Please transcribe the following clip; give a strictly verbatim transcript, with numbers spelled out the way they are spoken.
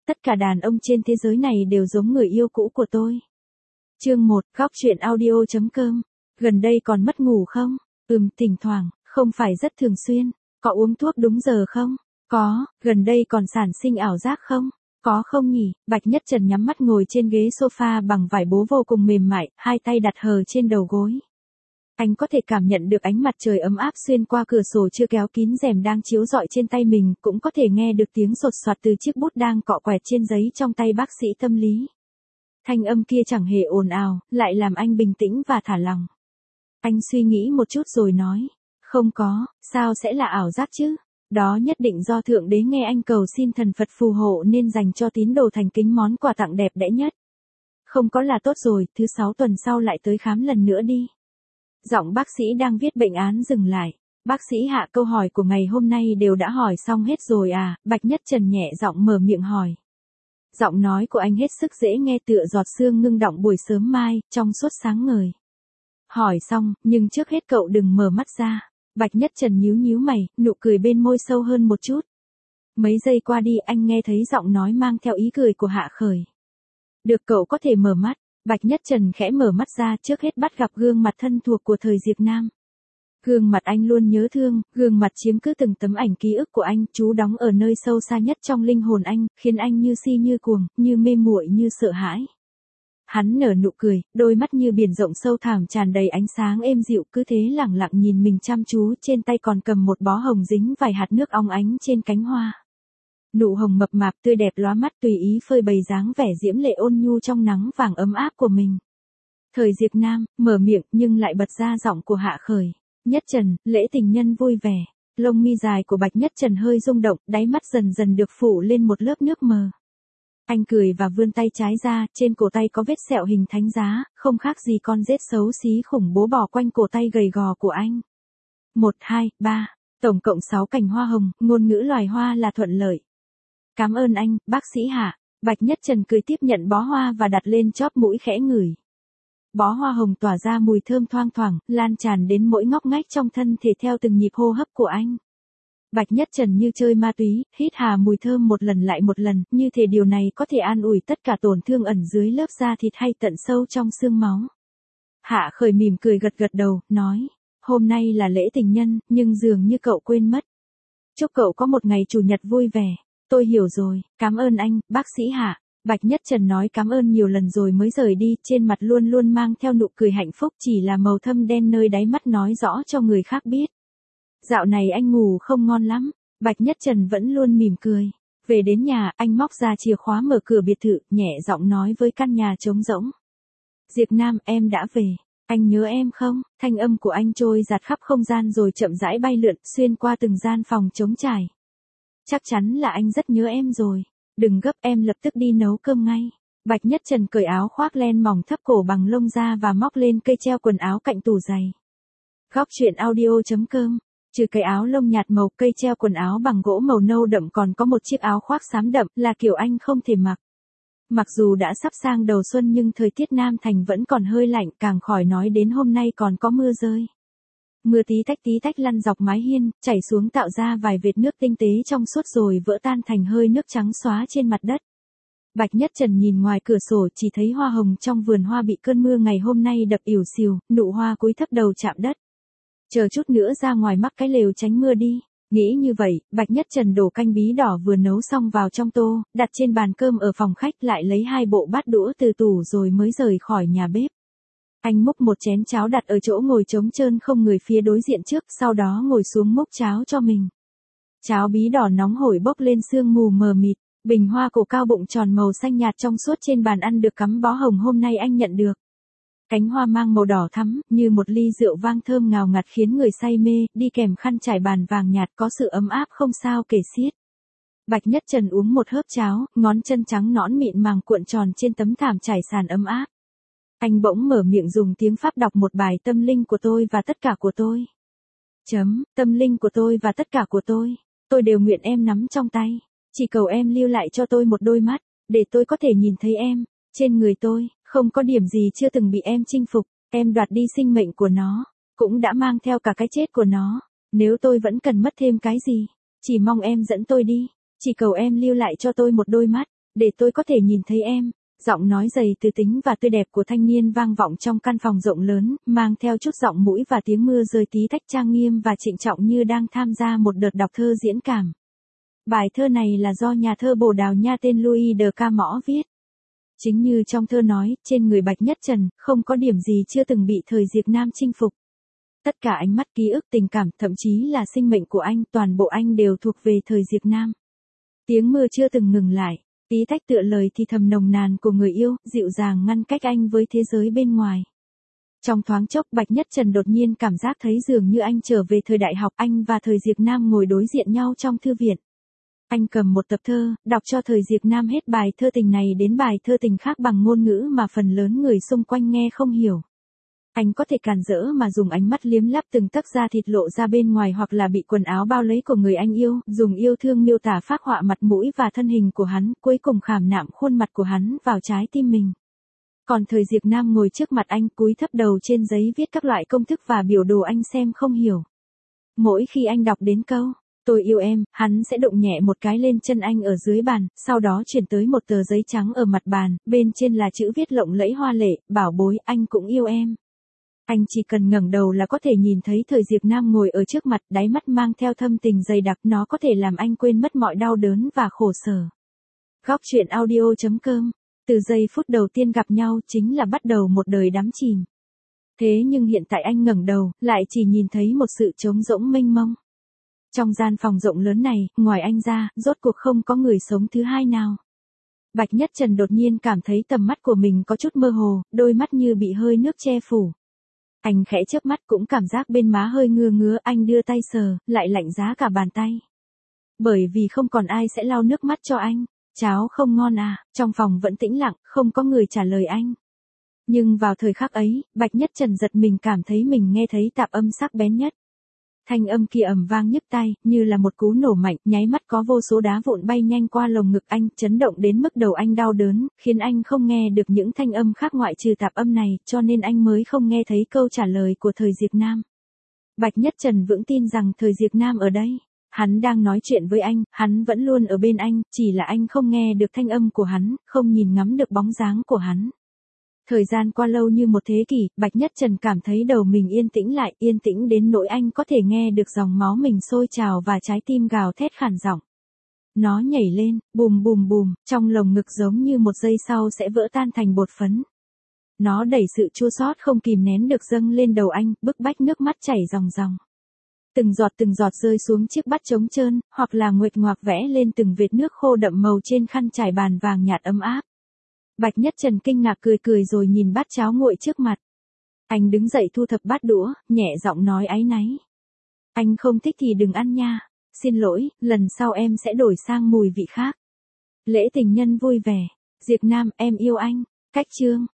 tất cả đàn ông trên thế giới này đều giống người yêu cũ của tôi. Chương một, góc truyện audio chấm com. Gần đây còn mất ngủ không? Ừm, thỉnh thoảng, không phải rất thường xuyên. Có uống thuốc đúng giờ không? Có. Gần đây còn sản sinh ảo giác không? Có không nhỉ? Bạch Nhất Trần nhắm mắt ngồi trên ghế sofa bằng vải bố vô cùng mềm mại, hai tay đặt hờ trên đầu gối. Anh có thể cảm nhận được ánh mặt trời ấm áp xuyên qua cửa sổ chưa kéo kín rèm đang chiếu rọi trên tay mình, cũng có thể nghe được tiếng sột soạt từ chiếc bút đang cọ quẹt trên giấy trong tay bác sĩ tâm lý. Thanh âm kia chẳng hề ồn ào, lại làm anh bình tĩnh và thả lỏng. Anh suy nghĩ một chút rồi nói, không có, sao sẽ là ảo giác chứ? Đó nhất định do Thượng Đế nghe anh cầu xin thần Phật phù hộ nên dành cho tín đồ thành kính món quà tặng đẹp đẽ nhất. Không có là tốt rồi, thứ sáu tuần sau lại tới khám lần nữa đi. Giọng bác sĩ đang viết bệnh án dừng lại. Bác sĩ Hạ, câu hỏi của ngày hôm nay đều đã hỏi xong hết rồi à? Bạch Nhất Trần nhẹ giọng mở miệng hỏi. Giọng nói của anh hết sức dễ nghe tựa giọt sương ngưng đọng buổi sớm mai, trong suốt sáng ngời. Hỏi xong, nhưng trước hết cậu đừng mở mắt ra. Bạch Nhất Trần nhíu nhíu mày, nụ cười bên môi sâu hơn một chút. Mấy giây qua đi anh nghe thấy giọng nói mang theo ý cười của Hạ Khởi. Được, cậu có thể mở mắt. Bạch Nhất Trần khẽ mở mắt ra, trước hết bắt gặp gương mặt thân thuộc của thời Diệp Nam. Gương mặt anh luôn nhớ thương, gương mặt chiếm cứ từng tấm ảnh ký ức của anh, trú đóng ở nơi sâu xa nhất trong linh hồn anh, khiến anh như si như cuồng, như mê muội như sợ hãi. Hắn nở nụ cười, đôi mắt như biển rộng sâu thẳm tràn đầy ánh sáng êm dịu, cứ thế lẳng lặng nhìn mình chăm chú, trên tay còn cầm một bó hồng dính vài hạt nước óng ánh trên cánh hoa. Nụ hồng mập mạp tươi đẹp lóa mắt tùy ý phơi bày dáng vẻ diễm lệ ôn nhu trong nắng vàng ấm áp của mình. Thời Diệp Nam, mở miệng nhưng lại bật ra giọng của Hạ Khởi. Nhất Trần, lễ tình nhân vui vẻ. Lông mi dài của Bạch Nhất Trần hơi rung động, đáy mắt dần dần được phủ lên một lớp nước mờ. Anh cười và vươn tay trái ra, trên cổ tay có vết sẹo hình thánh giá, không khác gì con rết xấu xí khủng bố bò quanh cổ tay gầy gò của anh. Một, hai, ba, tổng cộng sáu cành hoa hồng, ngôn ngữ loài hoa là thuận lợi. Cảm ơn anh, bác sĩ Hạ. Bạch Nhất Trần cười tiếp nhận bó hoa và đặt lên chóp mũi khẽ ngửi. Bó hoa hồng tỏa ra mùi thơm thoang thoảng, lan tràn đến mỗi ngóc ngách trong thân thể theo từng nhịp hô hấp của anh. Bạch Nhất Trần như chơi ma túy, hít hà mùi thơm một lần lại một lần, như thể điều này có thể an ủi tất cả tổn thương ẩn dưới lớp da thịt hay tận sâu trong xương máu. Hạ Khởi mỉm cười gật gật đầu, nói, hôm nay là lễ tình nhân, nhưng dường như cậu quên mất. Chúc cậu có một ngày chủ nhật vui vẻ. Tôi hiểu rồi, cảm ơn anh, bác sĩ Hạ. Bạch Nhất Trần nói cảm ơn nhiều lần rồi mới rời đi, trên mặt luôn luôn mang theo nụ cười hạnh phúc, chỉ là màu thâm đen nơi đáy mắt nói rõ cho người khác biết. Dạo này anh ngủ không ngon lắm. Bạch Nhất Trần vẫn luôn mỉm cười. Về đến nhà, anh móc ra chìa khóa mở cửa biệt thự, nhẹ giọng nói với căn nhà trống rỗng. Diệp Nam, em đã về. Anh nhớ em không? Thanh âm của anh trôi dạt khắp không gian rồi chậm rãi bay lượn, xuyên qua từng gian phòng trống trải. Chắc chắn là anh rất nhớ em rồi. Đừng gấp, em lập tức đi nấu cơm ngay. Bạch Nhất Trần cởi áo khoác len mỏng thấp cổ bằng lông da và móc lên cây treo quần áo cạnh tủ giày. Góc truyện audio chấm com. Trừ cái áo lông nhạt màu, cây treo quần áo bằng gỗ màu nâu đậm còn có một chiếc áo khoác xám đậm, là kiểu anh không thể mặc. Mặc dù đã sắp sang đầu xuân nhưng thời tiết Nam Thành vẫn còn hơi lạnh, càng khỏi nói đến hôm nay còn có mưa rơi. Mưa tí tách tí tách lăn dọc mái hiên, chảy xuống tạo ra vài vệt nước tinh tế trong suốt rồi vỡ tan thành hơi nước trắng xóa trên mặt đất. Bạch Nhất Trần nhìn ngoài cửa sổ chỉ thấy hoa hồng trong vườn hoa bị cơn mưa ngày hôm nay đập ỉu xìu, nụ hoa cúi thấp đầu chạm đất. Chờ chút nữa ra ngoài mắc cái lều tránh mưa đi. Nghĩ như vậy, Bạch Nhất Trần đổ canh bí đỏ vừa nấu xong vào trong tô, đặt trên bàn cơm ở phòng khách, lại lấy hai bộ bát đũa từ tủ rồi mới rời khỏi nhà bếp. Anh múc một chén cháo đặt ở chỗ ngồi trống trơn không người phía đối diện trước, sau đó ngồi xuống múc cháo cho mình. Cháo bí đỏ nóng hổi bốc lên sương mù mờ mịt, bình hoa cổ cao bụng tròn màu xanh nhạt trong suốt trên bàn ăn được cắm bó hồng hôm nay anh nhận được. Cánh hoa mang màu đỏ thắm, như một ly rượu vang thơm ngào ngạt khiến người say mê, đi kèm khăn trải bàn vàng nhạt có sự ấm áp không sao kể xiết. Bạch Nhất Trần uống một hớp cháo, ngón chân trắng nõn mịn màng cuộn tròn trên tấm thảm trải sàn ấm áp. Anh bỗng mở miệng dùng tiếng Pháp đọc một bài tâm linh của tôi và tất cả của tôi. Chấm, tâm linh của tôi và tất cả của tôi. Tôi đều nguyện em nắm trong tay. Chỉ cầu em lưu lại cho tôi một đôi mắt, để tôi có thể nhìn thấy em. Trên người tôi, không có điểm gì chưa từng bị em chinh phục. Em đoạt đi sinh mệnh của nó, cũng đã mang theo cả cái chết của nó. Nếu tôi vẫn cần mất thêm cái gì, chỉ mong em dẫn tôi đi. Chỉ cầu em lưu lại cho tôi một đôi mắt, Để tôi có thể nhìn thấy em. Giọng nói dày từ tính và tươi đẹp của thanh niên vang vọng trong căn phòng rộng lớn, mang theo chút giọng mũi và tiếng mưa rơi tí tách trang nghiêm và trịnh trọng như đang tham gia một đợt đọc thơ diễn cảm. Bài thơ này là do nhà thơ Bồ Đào Nha tên Louis de Camõi viết. Chính như trong thơ nói, trên người Bạch Nhất Trần, không có điểm gì chưa từng bị thời Diệp Nam chinh phục. Tất cả ánh mắt, ký ức, tình cảm, thậm chí là sinh mệnh của anh, toàn bộ anh đều thuộc về thời Diệp Nam. Tiếng mưa chưa từng ngừng lại, tí tách tựa lời thì thầm nồng nàn của người yêu, dịu dàng ngăn cách anh với thế giới bên ngoài. Trong thoáng chốc, Bạch Nhất Trần đột nhiên cảm giác thấy dường như anh trở về thời đại học, anh và thời Diệp Nam ngồi đối diện nhau trong thư viện. Anh cầm một tập thơ, đọc cho thời Diệp Nam hết bài thơ tình này đến bài thơ tình khác bằng ngôn ngữ mà phần lớn người xung quanh nghe không hiểu. Anh có thể càn rỡ mà dùng ánh mắt liếm lắp từng tấc da thịt lộ ra bên ngoài hoặc là bị quần áo bao lấy của người anh yêu, dùng yêu thương miêu tả phác họa mặt mũi và thân hình của hắn, cuối cùng khảm nạm khuôn mặt của hắn vào trái tim mình. Còn thời Diệp Nam ngồi trước mặt anh cúi thấp đầu trên giấy viết các loại công thức và biểu đồ anh xem không hiểu. Mỗi khi anh đọc đến câu, tôi yêu em, hắn sẽ động nhẹ một cái lên chân anh ở dưới bàn, sau đó chuyển tới một tờ giấy trắng ở mặt bàn, bên trên là chữ viết lộng lẫy hoa lệ, bảo bối, anh cũng yêu em. Anh chỉ cần ngẩng đầu là có thể nhìn thấy thời Diệp Nam ngồi ở trước mặt, đáy mắt mang theo thâm tình dày đặc, nó có thể làm anh quên mất mọi đau đớn và khổ sở. Góc truyện audio chấm com. Từ giây phút đầu tiên gặp nhau chính là bắt đầu một đời đắm chìm. Thế nhưng hiện tại anh ngẩng đầu, lại chỉ nhìn thấy một sự trống rỗng mênh mông. Trong gian phòng rộng lớn này, ngoài anh ra, rốt cuộc không có người sống thứ hai nào. Bạch Nhất Trần đột nhiên cảm thấy tầm mắt của mình có chút mơ hồ, đôi mắt như bị hơi nước che phủ. Anh khẽ chớp mắt cũng cảm giác bên má hơi ngứa ngứa, anh đưa tay sờ, lại lạnh giá cả bàn tay. Bởi vì không còn ai sẽ lau nước mắt cho anh. Cháo không ngon à, trong phòng vẫn tĩnh lặng, không có người trả lời anh. Nhưng vào thời khắc ấy, Bạch Nhất Trần giật mình cảm thấy mình nghe thấy tạp âm sắc bén nhất. Thanh âm kia ầm vang nhức tai, như là một cú nổ mạnh, nháy mắt có vô số đá vụn bay nhanh qua lồng ngực anh, chấn động đến mức đầu anh đau đớn, khiến anh không nghe được những thanh âm khác ngoại trừ tạp âm này, cho nên anh mới không nghe thấy câu trả lời của thời Diệp Nam. Bạch Nhất Trần vững tin rằng thời Diệp Nam ở đây. Hắn đang nói chuyện với anh, hắn vẫn luôn ở bên anh, chỉ là anh không nghe được thanh âm của hắn, không nhìn ngắm được bóng dáng của hắn. Thời gian qua lâu như một thế kỷ, Bạch Nhất Trần cảm thấy đầu mình yên tĩnh lại, yên tĩnh đến nỗi anh có thể nghe được dòng máu mình sôi trào và trái tim gào thét khản giọng. Nó nhảy lên, bùm bùm bùm, trong lồng ngực giống như một giây sau sẽ vỡ tan thành bột phấn. Nó đẩy sự chua xót không kìm nén được dâng lên đầu anh, bức bách nước mắt chảy ròng ròng. Từng giọt từng giọt rơi xuống chiếc bát trống trơn, hoặc là nguệch ngoạc vẽ lên từng vệt nước khô đậm màu trên khăn trải bàn vàng nhạt ấm áp. Bạch Nhất Trần kinh ngạc cười cười rồi nhìn bát cháo nguội trước mặt. Anh đứng dậy thu thập bát đũa, nhẹ giọng nói áy náy. Anh không thích thì đừng ăn nha. Xin lỗi, lần sau em sẽ đổi sang mùi vị khác. Lễ tình nhân vui vẻ. Diệp Nam, em yêu anh. Cách chương.